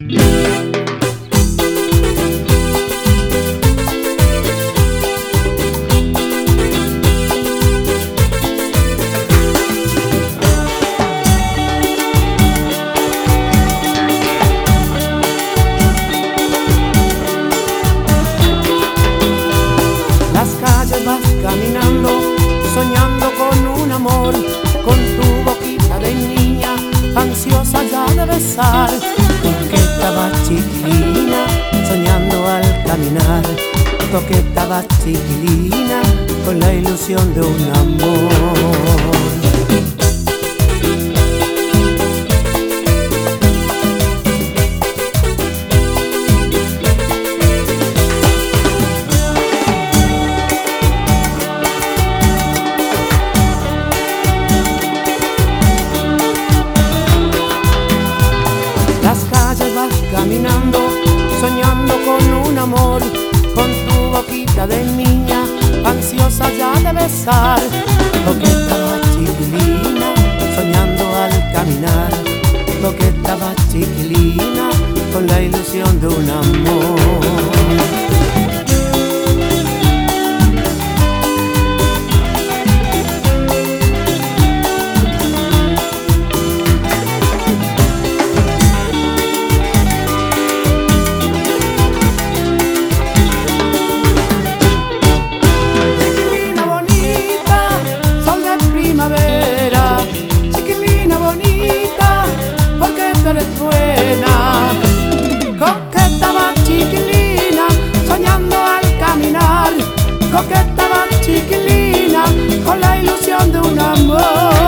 Las calles vas caminando, soñando con un amor, con tu boquita de niña, ansiosa ya de besar. Coqueta vas chiquilina, soñando al caminar. Coqueta vas chiquilina, con la ilusión de un amor. Las calles vas caminando, soñando con un amor, con tu boquita de niña, ansiosa ya de besar. Coqueta vas chiquilina, soñando al caminar. Coqueta vas chiquilina, con la ilusión de un amor. Chiquilina bonita, porque tú eres buena. Coqueta va chiquilina, soñando al caminar. Coqueta va chiquilina, con la ilusión de un amor.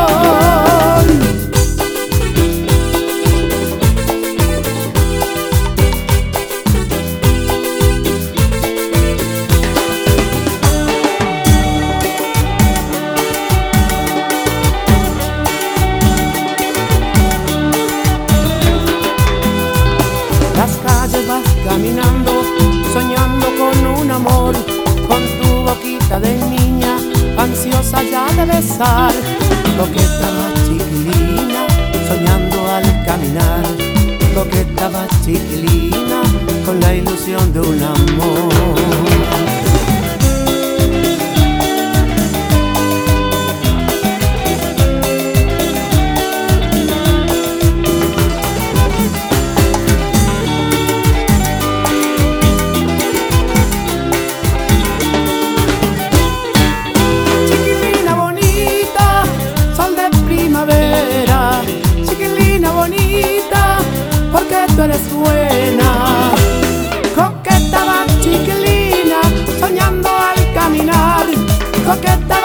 Las calles vas caminando, soñando con un amor, con tu boquita de niña, ansiosa ya de besar. Coqueta vas chiquilina, soñando al caminar. Coqueta vas chiquilina, con la ilusión de un amor. Chiquilina bonita, porque tú eres buena. Coqueta va chiquilina, soñando al caminar. Coqueta